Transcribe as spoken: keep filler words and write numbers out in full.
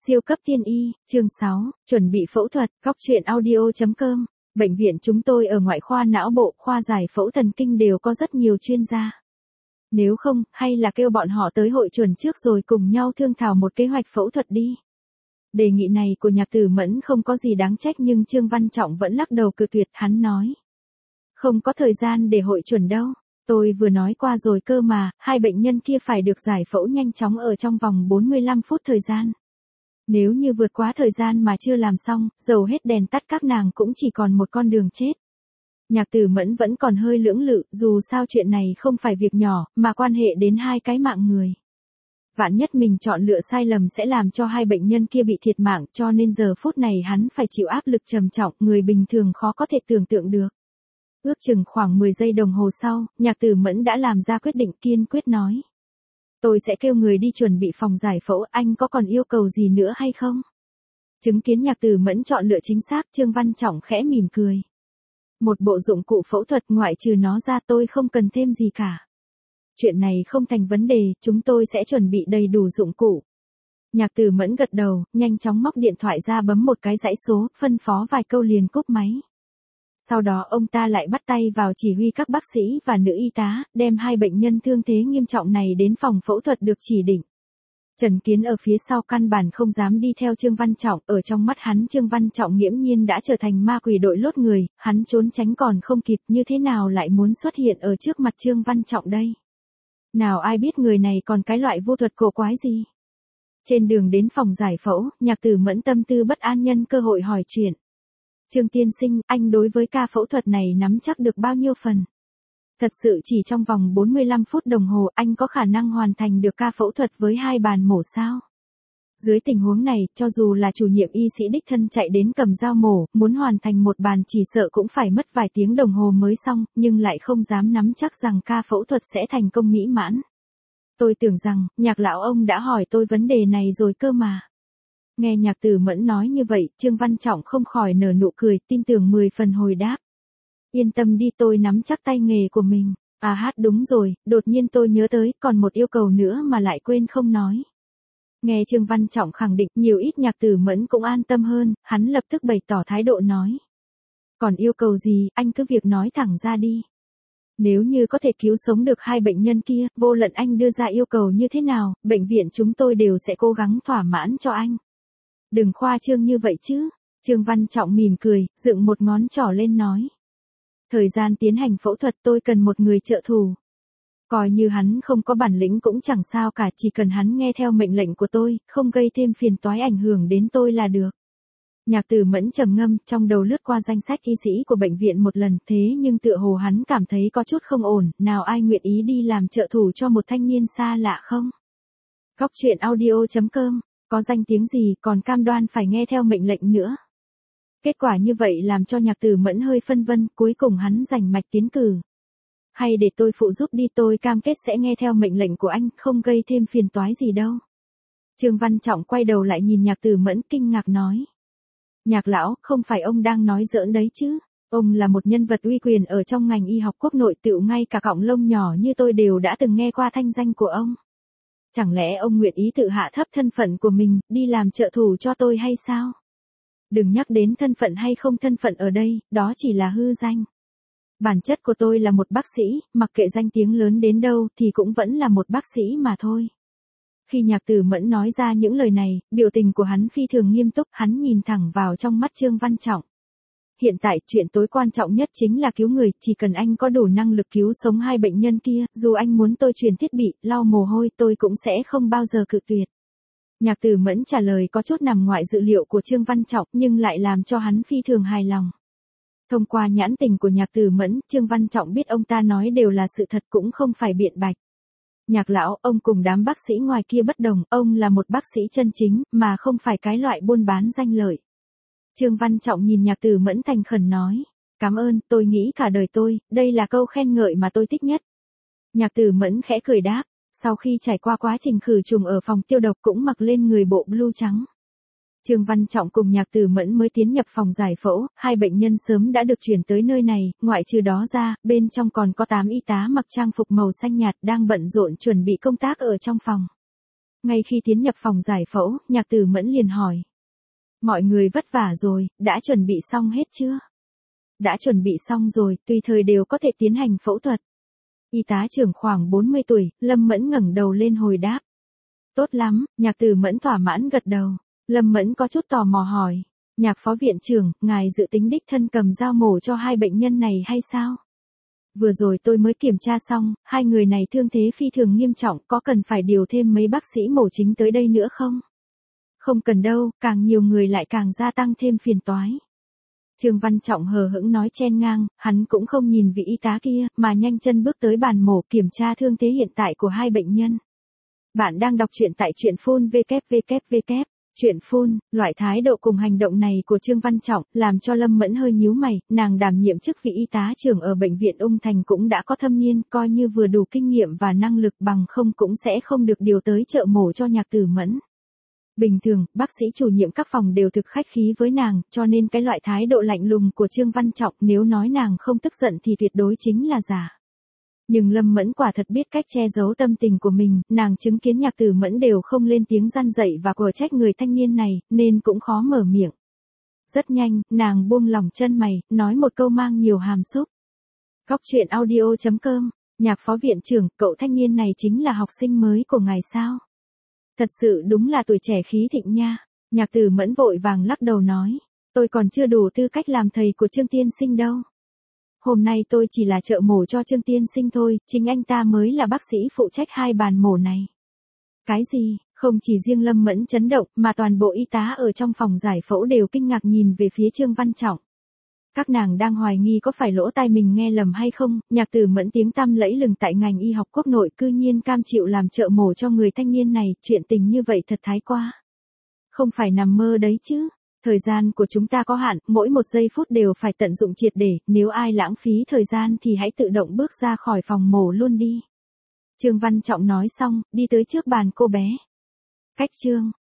Siêu cấp tiên y, chương sáu, chuẩn bị phẫu thuật, góc truyện audio.com. Bệnh viện chúng tôi ở ngoại khoa não bộ, khoa giải phẫu thần kinh đều có rất nhiều chuyên gia. Nếu không, hay là kêu bọn họ tới hội chuẩn trước rồi cùng nhau thương thảo một kế hoạch phẫu thuật đi. Đề nghị này của Nhạc Tử Mẫn không có gì đáng trách nhưng Trương Văn Trọng vẫn lắc đầu cự tuyệt, hắn nói. Không có thời gian để hội chuẩn đâu. Tôi vừa nói qua rồi cơ mà, hai bệnh nhân kia phải được giải phẫu nhanh chóng ở trong vòng bốn mươi lăm phút thời gian. Nếu như vượt quá thời gian mà chưa làm xong, dầu hết đèn tắt các nàng cũng chỉ còn một con đường chết. Nhạc Tử Mẫn vẫn còn hơi lưỡng lự, dù sao chuyện này không phải việc nhỏ, mà quan hệ đến hai cái mạng người. Vạn nhất mình chọn lựa sai lầm sẽ làm cho hai bệnh nhân kia bị thiệt mạng, cho nên giờ phút này hắn phải chịu áp lực trầm trọng, người bình thường khó có thể tưởng tượng được. Ước chừng khoảng mười giây đồng hồ sau, Nhạc Tử Mẫn đã làm ra quyết định, kiên quyết nói. Tôi sẽ kêu người đi chuẩn bị phòng giải phẫu, anh có còn yêu cầu gì nữa hay không? Chứng kiến Nhạc Tử Mẫn chọn lựa chính xác, Trương Văn Trọng khẽ mỉm cười. Một bộ dụng cụ phẫu thuật, ngoại trừ nó ra tôi không cần thêm gì cả. Chuyện này không thành vấn đề, chúng tôi sẽ chuẩn bị đầy đủ dụng cụ. Nhạc Tử Mẫn gật đầu, nhanh chóng móc điện thoại ra bấm một cái dãy số, phân phó vài câu liền cúp máy. Sau đó ông ta lại bắt tay vào chỉ huy các bác sĩ và nữ y tá, đem hai bệnh nhân thương thế nghiêm trọng này đến phòng phẫu thuật được chỉ định. Trần Kiến ở phía sau căn bản không dám đi theo Trương Văn Trọng, ở trong mắt hắn Trương Văn Trọng nghiễm nhiên đã trở thành ma quỷ đội lốt người, hắn trốn tránh còn không kịp, như thế nào lại muốn xuất hiện ở trước mặt Trương Văn Trọng đây. Nào ai biết người này còn cái loại vô thuật cổ quái gì. Trên đường đến phòng giải phẫu, Nhạc Tử Mẫn tâm tư bất an nhân cơ hội hỏi chuyện. Trương tiên sinh, anh đối với ca phẫu thuật này nắm chắc được bao nhiêu phần? Thật sự chỉ trong vòng bốn mươi lăm phút đồng hồ anh có khả năng hoàn thành được ca phẫu thuật với hai bàn mổ sao? Dưới tình huống này, cho dù là chủ nhiệm y sĩ đích thân chạy đến cầm dao mổ, muốn hoàn thành một bàn chỉ sợ cũng phải mất vài tiếng đồng hồ mới xong, nhưng lại không dám nắm chắc rằng ca phẫu thuật sẽ thành công mỹ mãn. Tôi tưởng rằng, Nhạc lão ông đã hỏi tôi vấn đề này rồi cơ mà. Nghe Nhạc Tử Mẫn nói như vậy, Trương Văn Trọng không khỏi nở nụ cười, tin tưởng mười phần hồi đáp. Yên tâm đi, tôi nắm chắc tay nghề của mình. À hát đúng rồi, đột nhiên tôi nhớ tới, còn một yêu cầu nữa mà lại quên không nói. Nghe Trương Văn Trọng khẳng định, nhiều ít Nhạc Tử Mẫn cũng an tâm hơn, hắn lập tức bày tỏ thái độ nói. Còn yêu cầu gì, anh cứ việc nói thẳng ra đi. Nếu như có thể cứu sống được hai bệnh nhân kia, vô luận anh đưa ra yêu cầu như thế nào, bệnh viện chúng tôi đều sẽ cố gắng thỏa mãn cho anh. Đừng khoa trương như vậy chứ. Trương Văn Trọng mỉm cười, dựng một ngón trỏ lên nói. Thời gian tiến hành phẫu thuật tôi cần một người trợ thủ. Coi như hắn không có bản lĩnh cũng chẳng sao cả, chỉ cần hắn nghe theo mệnh lệnh của tôi, không gây thêm phiền toái ảnh hưởng đến tôi là được. Nhạc Tử Mẫn trầm ngâm, trong đầu lướt qua danh sách y sĩ của bệnh viện một lần, thế nhưng tựa hồ hắn cảm thấy có chút không ổn, nào ai nguyện ý đi làm trợ thủ cho một thanh niên xa lạ không? Góc truyện audio.com. Có danh tiếng gì còn cam đoan phải nghe theo mệnh lệnh nữa. Kết quả như vậy làm cho Nhạc Tử Mẫn hơi phân vân, cuối cùng hắn giành mạch tiến cử. Hay để tôi phụ giúp đi, tôi cam kết sẽ nghe theo mệnh lệnh của anh, không gây thêm phiền toái gì đâu. Trương Văn Trọng quay đầu lại nhìn Nhạc Tử Mẫn kinh ngạc nói. Nhạc lão, không phải ông đang nói giỡn đấy chứ. Ông là một nhân vật uy quyền ở trong ngành y học quốc nội, tựu ngay cả cọng lông nhỏ như tôi đều đã từng nghe qua thanh danh của ông. Chẳng lẽ ông nguyện ý tự hạ thấp thân phận của mình, đi làm trợ thủ cho tôi hay sao? Đừng nhắc đến thân phận hay không thân phận ở đây, đó chỉ là hư danh. Bản chất của tôi là một bác sĩ, mặc kệ danh tiếng lớn đến đâu thì cũng vẫn là một bác sĩ mà thôi. Khi Nhạc Tử Mẫn nói ra những lời này, biểu tình của hắn phi thường nghiêm túc, hắn nhìn thẳng vào trong mắt Trương Văn Trọng. Hiện tại, chuyện tối quan trọng nhất chính là cứu người, chỉ cần anh có đủ năng lực cứu sống hai bệnh nhân kia, dù anh muốn tôi truyền thiết bị, lau mồ hôi tôi cũng sẽ không bao giờ cự tuyệt. Nhạc Tử Mẫn trả lời có chút nằm ngoài dự liệu của Trương Văn Trọng, nhưng lại làm cho hắn phi thường hài lòng. Thông qua nhãn tình của Nhạc Tử Mẫn, Trương Văn Trọng biết ông ta nói đều là sự thật, cũng không phải biện bạch. Nhạc lão, ông cùng đám bác sĩ ngoài kia bất đồng, ông là một bác sĩ chân chính, mà không phải cái loại buôn bán danh lợi. Trương Văn Trọng nhìn Nhạc Tử Mẫn thành khẩn nói. Cảm ơn, tôi nghĩ cả đời tôi, đây là câu khen ngợi mà tôi thích nhất. Nhạc Tử Mẫn khẽ cười đáp, sau khi trải qua quá trình khử trùng ở phòng tiêu độc cũng mặc lên người bộ blue trắng. Trương Văn Trọng cùng Nhạc Tử Mẫn mới tiến nhập phòng giải phẫu, hai bệnh nhân sớm đã được chuyển tới nơi này, ngoại trừ đó ra, bên trong còn có tám y tá mặc trang phục màu xanh nhạt đang bận rộn chuẩn bị công tác ở trong phòng. Ngay khi tiến nhập phòng giải phẫu, Nhạc Tử Mẫn liền hỏi. Mọi người vất vả rồi, đã chuẩn bị xong hết chưa? Đã chuẩn bị xong rồi, tùy thời đều có thể tiến hành phẫu thuật. Y tá trưởng khoảng bốn mươi tuổi, Lâm Mẫn ngẩng đầu lên hồi đáp. Tốt lắm, Nhạc Tử Mẫn thỏa mãn gật đầu. Lâm Mẫn có chút tò mò hỏi. Nhạc phó viện trưởng, ngài dự tính đích thân cầm dao mổ cho hai bệnh nhân này hay sao? Vừa rồi tôi mới kiểm tra xong, hai người này thương thế phi thường nghiêm trọng, có cần phải điều thêm mấy bác sĩ mổ chính tới đây nữa không? Không cần đâu, càng nhiều người lại càng gia tăng thêm phiền toái. Trương Văn Trọng hờ hững nói chen ngang, hắn cũng không nhìn vị y tá kia, mà nhanh chân bước tới bàn mổ kiểm tra thương thế hiện tại của hai bệnh nhân. Bạn đang đọc truyện tại truyện phun vê kép vê kép vê kép. Truyện phun, loại thái độ cùng hành động này của Trương Văn Trọng, làm cho Lâm Mẫn hơi nhíu mày, nàng đảm nhiệm chức vị y tá trưởng ở bệnh viện Ung Thành cũng đã có thâm niên, coi như vừa đủ kinh nghiệm và năng lực bằng không cũng sẽ không được điều tới chợ mổ cho Nhạc Tử Mẫn. Bình thường, bác sĩ chủ nhiệm các phòng đều thực khách khí với nàng, cho nên cái loại thái độ lạnh lùng của Trương Văn Trọng nếu nói nàng không tức giận thì tuyệt đối chính là giả. Nhưng Lâm Mẫn quả thật biết cách che giấu tâm tình của mình, nàng chứng kiến Nhạc Tử Mẫn đều không lên tiếng gian dạy và quở trách người thanh niên này, nên cũng khó mở miệng. Rất nhanh, nàng buông lỏng chân mày, nói một câu mang nhiều hàm xúc. Góc truyện audio chấm com, Nhạc phó viện trưởng, cậu thanh niên này chính là học sinh mới của ngài sao? Thật sự đúng là tuổi trẻ khí thịnh nha. Nhạc Tử Mẫn vội vàng lắc đầu nói, tôi còn chưa đủ tư cách làm thầy của Trương tiên sinh đâu. Hôm nay tôi chỉ là trợ mổ cho Trương tiên sinh thôi, chính anh ta mới là bác sĩ phụ trách hai bàn mổ này. Cái gì? Không chỉ riêng Lâm Mẫn chấn động, mà toàn bộ y tá ở trong phòng giải phẫu đều kinh ngạc nhìn về phía Trương Văn Trọng. Các nàng đang hoài nghi có phải lỗ tai mình nghe lầm hay không, Nhạc Tử Mẫn tiếng tăm lẫy lừng tại ngành y học quốc nội cư nhiên cam chịu làm trợ mổ cho người thanh niên này, chuyện tình như vậy thật thái quá. Không phải nằm mơ đấy chứ. Thời gian của chúng ta có hạn, mỗi một giây phút đều phải tận dụng triệt để, nếu ai lãng phí thời gian thì hãy tự động bước ra khỏi phòng mổ luôn đi. Trương Văn Trọng nói xong, đi tới trước bàn cô bé. Cách Trương